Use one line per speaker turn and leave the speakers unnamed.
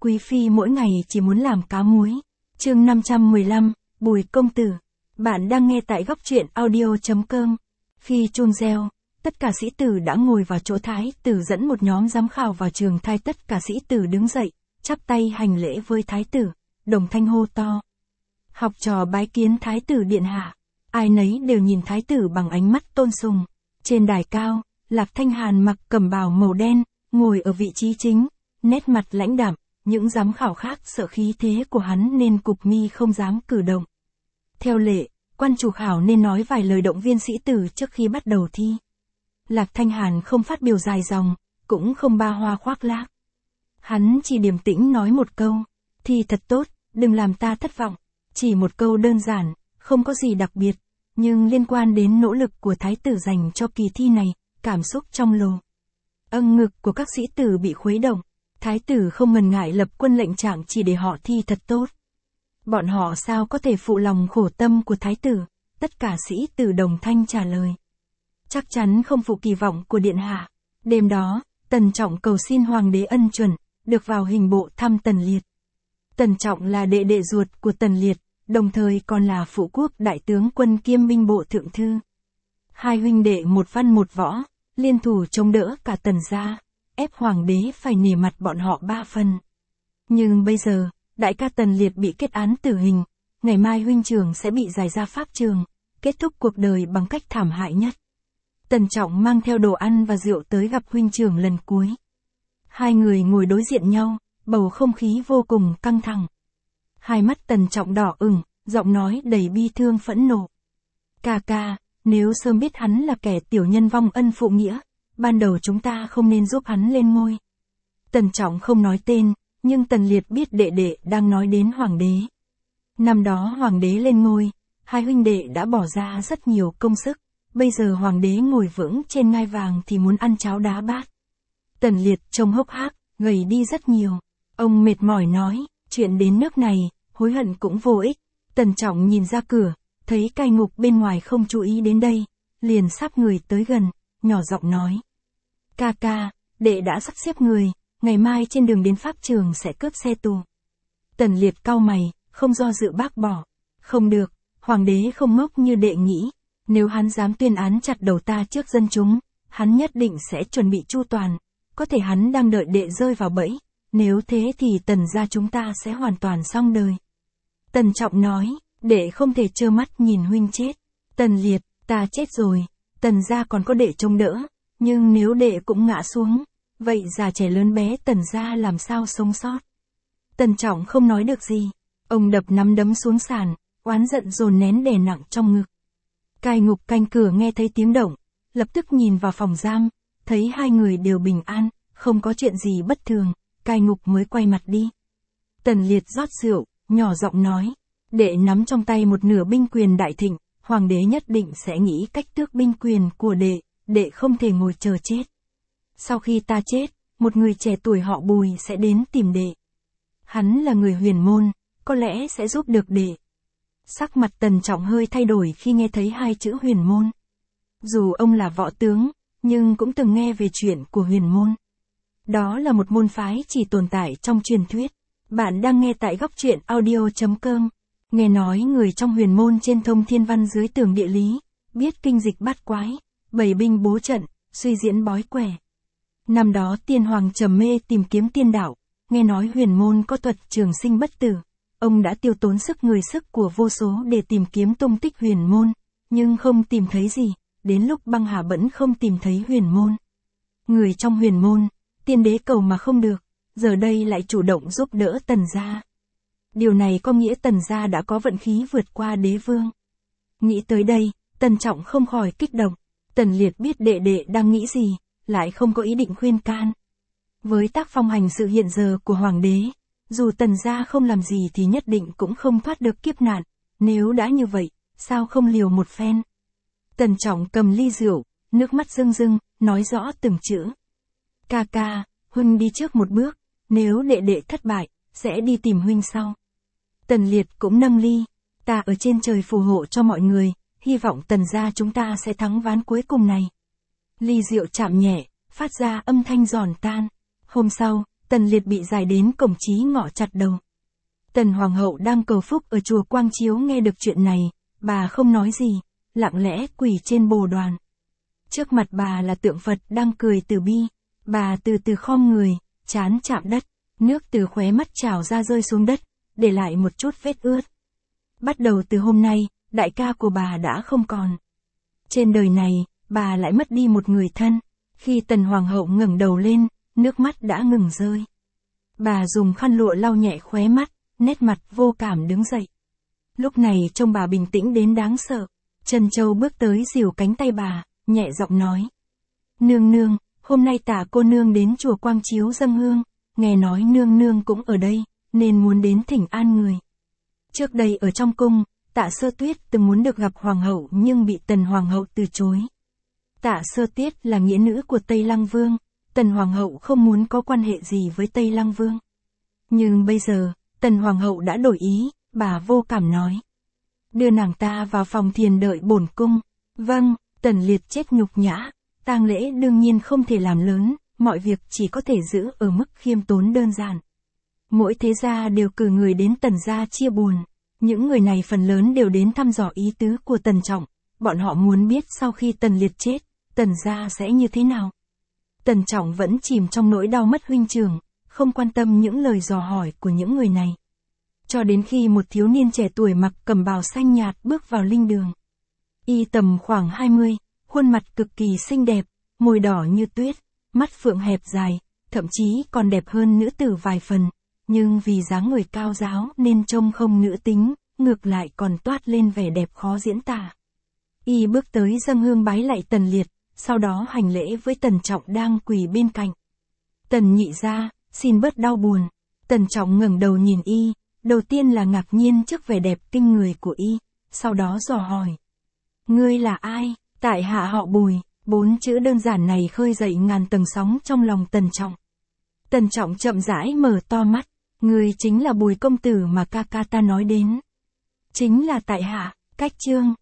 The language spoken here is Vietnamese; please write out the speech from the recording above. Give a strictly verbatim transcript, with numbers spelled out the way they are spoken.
quý phi mỗi ngày chỉ muốn làm cá muối. Chương năm trăm mười lăm, Bùi công tử. Bạn đang nghe tại góc truyện audio chấm com. Khi chuông reo, tất cả sĩ tử đã ngồi vào chỗ thái tử dẫn một nhóm giám khảo vào trường thai. Tất cả sĩ tử đứng dậy, chắp tay hành lễ với thái tử, đồng thanh hô to. Học trò bái kiến thái tử điện hạ. Ai nấy đều nhìn thái tử bằng ánh mắt tôn sùng. Trên đài cao, Lạc Thanh Hàn mặc cẩm bào màu đen, ngồi ở vị trí chính, nét mặt lãnh đạm. Những giám khảo khác sợ khí thế của hắn nên cụp mi không dám cử động. Theo lệ, quan chủ khảo nên nói vài lời động viên sĩ tử trước khi bắt đầu thi. Lạc Thanh Hàn không phát biểu dài dòng, cũng không ba hoa khoác lác. Hắn chỉ điềm tĩnh nói một câu, thi thật tốt, đừng làm ta thất vọng. Chỉ một câu đơn giản, không có gì đặc biệt, nhưng liên quan đến nỗ lực của thái tử dành cho kỳ thi này, cảm xúc trong lồ. Âng ngực của các sĩ tử bị khuấy động. Thái tử không ngần ngại lập quân lệnh trạng chỉ để họ thi thật tốt. Bọn họ sao có thể phụ lòng khổ tâm của thái tử? Tất cả sĩ tử đồng thanh trả lời. Chắc chắn không phụ kỳ vọng của điện hạ. Đêm đó, Tần Trọng cầu xin hoàng đế ân chuẩn, được vào hình bộ thăm Tần Liệt. Tần Trọng là đệ đệ ruột của Tần Liệt, đồng thời còn là phụ quốc đại tướng quân kiêm binh bộ thượng thư. Hai huynh đệ một văn một võ, liên thủ chống đỡ cả Tần gia, ép hoàng đế phải nể mặt bọn họ ba phần. Nhưng bây giờ, đại ca Tần Liệt bị kết án tử hình, ngày mai huynh trưởng sẽ bị giải ra pháp trường, kết thúc cuộc đời bằng cách thảm hại nhất. Tần Trọng mang theo đồ ăn và rượu tới gặp huynh trưởng lần cuối. Hai người ngồi đối diện nhau, bầu không khí vô cùng căng thẳng. Hai mắt Tần Trọng đỏ ửng, giọng nói đầy bi thương phẫn nộ. Ca ca, nếu sớm biết hắn là kẻ tiểu nhân vong ân phụ nghĩa, ban đầu chúng ta không nên giúp hắn lên ngôi. Tần Trọng không nói tên, nhưng Tần Liệt biết đệ đệ đang nói đến hoàng đế. Năm đó hoàng đế lên ngôi, hai huynh đệ đã bỏ ra rất nhiều công sức, bây giờ hoàng đế ngồi vững trên ngai vàng thì muốn ăn cháo đá bát. Tần Liệt trông hốc hác, gầy đi rất nhiều. Ông mệt mỏi nói, chuyện đến nước này, hối hận cũng vô ích. Tần Trọng nhìn ra cửa, thấy cai ngục bên ngoài không chú ý đến đây, liền sắp người tới gần, nhỏ giọng nói. Ca ca, đệ đã sắp xếp người, ngày mai trên đường đến pháp trường sẽ cướp xe tù. Tần Liệt cau mày, không do dự bác bỏ. Không được, hoàng đế không ngốc như đệ nghĩ. Nếu hắn dám tuyên án chặt đầu ta trước dân chúng, hắn nhất định sẽ chuẩn bị chu toàn. Có thể hắn đang đợi đệ rơi vào bẫy. Nếu thế thì Tần gia chúng ta sẽ hoàn toàn xong đời. Tần Trọng nói, đệ không thể trơ mắt nhìn huynh chết. Tần Liệt, ta chết rồi, Tần gia còn có đệ trông đỡ. Nhưng nếu đệ cũng ngã xuống, vậy già trẻ lớn bé Tần gia làm sao sống sót? Tần Trọng không nói được gì. Ông đập nắm đấm xuống sàn, oán giận dồn nén đè nặng trong ngực. Cai ngục canh cửa nghe thấy tiếng động, lập tức nhìn vào phòng giam, thấy hai người đều bình an, không có chuyện gì bất thường, cai ngục mới quay mặt đi. Tần Liệt rót rượu, nhỏ giọng nói, đệ nắm trong tay một nửa binh quyền đại thịnh, hoàng đế nhất định sẽ nghĩ cách tước binh quyền của đệ, đệ không thể ngồi chờ chết. Sau khi ta chết, một người trẻ tuổi họ Bùi sẽ đến tìm đệ. Hắn là người huyền môn, có lẽ sẽ giúp được đệ. Sắc mặt Tần Trọng hơi thay đổi khi nghe thấy hai chữ huyền môn. Dù ông là võ tướng, nhưng cũng từng nghe về chuyện của huyền môn. Đó là một môn phái chỉ tồn tại trong truyền thuyết. Bạn đang nghe tại góc truyện audio chấm com. Nghe nói người trong huyền môn trên thông thiên văn dưới tường địa lý, biết kinh dịch bát quái, bày binh bố trận, suy diễn bói quẻ. Năm đó tiên hoàng trầm mê tìm kiếm tiên đạo, nghe nói huyền môn có thuật trường sinh bất tử. Ông đã tiêu tốn sức người sức của vô số để tìm kiếm tung tích huyền môn, nhưng không tìm thấy gì, đến lúc băng hà vẫn không tìm thấy huyền môn. Người trong huyền môn, tiên đế cầu mà không được, giờ đây lại chủ động giúp đỡ Tần gia. Điều này có nghĩa Tần gia đã có vận khí vượt qua đế vương. Nghĩ tới đây, Tần Trọng không khỏi kích động. Tần Liệt biết đệ đệ đang nghĩ gì, lại không có ý định khuyên can. Với tác phong hành sự hiện giờ của hoàng đế, dù Tần gia không làm gì thì nhất định cũng không thoát được kiếp nạn. Nếu đã như vậy, sao không liều một phen? Tần Trọng cầm ly rượu, nước mắt rưng rưng, nói rõ từng chữ. Ca ca, huynh đi trước một bước, nếu đệ đệ thất bại, sẽ đi tìm huynh sau. Tần Liệt cũng nâng ly, ta ở trên trời phù hộ cho mọi người, hy vọng Tần gia chúng ta sẽ thắng ván cuối cùng này. Ly rượu chạm nhẹ, phát ra âm thanh giòn tan. Hôm sau, Tần Liệt bị giải đến cổng chí ngọ chặt đầu. Tần Hoàng hậu đang cầu phúc ở chùa Quang Chiếu nghe được chuyện này, bà không nói gì, lặng lẽ quỳ trên bồ đoàn. Trước mặt bà là tượng Phật đang cười từ bi, bà từ từ khom người, trán chạm đất, nước từ khóe mắt trào ra rơi xuống đất, để lại một chút vết ướt. Bắt đầu từ hôm nay, đại ca của bà đã không còn. Trên đời này, bà lại mất đi một người thân. Khi Tần Hoàng hậu ngẩng đầu lên, nước mắt đã ngừng rơi. Bà dùng khăn lụa lau nhẹ khóe mắt, nét mặt vô cảm đứng dậy. Lúc này trông bà bình tĩnh đến đáng sợ. Trân Châu bước tới dìu cánh tay bà, nhẹ giọng nói. Nương nương, hôm nay Tả cô nương đến chùa Quang Chiếu dâng hương, nghe nói nương nương cũng ở đây, nên muốn đến thỉnh an người. Trước đây ở trong cung, Tạ Sơ Tuyết từng muốn được gặp Hoàng hậu nhưng bị Tần Hoàng hậu từ chối. Tạ Sơ Tuyết là nghĩa nữ của Tây Lăng Vương, Tần Hoàng hậu không muốn có quan hệ gì với Tây Lăng Vương. Nhưng bây giờ, Tần Hoàng hậu đã đổi ý, bà vô cảm nói. Đưa nàng ta vào phòng thiền đợi bổn cung. Vâng, Tần Liệt chết nhục nhã, tang lễ đương nhiên không thể làm lớn, mọi việc chỉ có thể giữ ở mức khiêm tốn đơn giản. Mỗi thế gia đều cử người đến Tần gia chia buồn. Những người này phần lớn đều đến thăm dò ý tứ của Tần Trọng, bọn họ muốn biết sau khi Tần Liệt chết, Tần gia sẽ như thế nào. Tần Trọng vẫn chìm trong nỗi đau mất huynh trưởng, không quan tâm những lời dò hỏi của những người này. Cho đến khi một thiếu niên trẻ tuổi mặc cẩm bào xanh nhạt bước vào linh đường. Y tầm khoảng hai mươi, khuôn mặt cực kỳ xinh đẹp, môi đỏ như tuyết, mắt phượng hẹp dài, thậm chí còn đẹp hơn nữ tử vài phần, nhưng vì dáng người cao ráo nên trông không nữ tính, ngược lại còn toát lên vẻ đẹp khó diễn tả. Y bước tới dâng hương bái lạy Tần Liệt, sau đó hành lễ với Tần Trọng đang quỳ bên cạnh. Tần nhị gia, xin bớt đau buồn. Tần Trọng ngẩng đầu nhìn Y, đầu tiên là ngạc nhiên trước vẻ đẹp kinh người của Y, sau đó dò hỏi. Ngươi là ai? Tại hạ họ Bùi. Bốn chữ đơn giản này khơi dậy ngàn tầng sóng trong lòng Tần Trọng. Tần Trọng chậm rãi mở to mắt. Ngươi chính là Bùi công tử mà ca ca ta nói đến. Chính là tại hạ. Cách chương.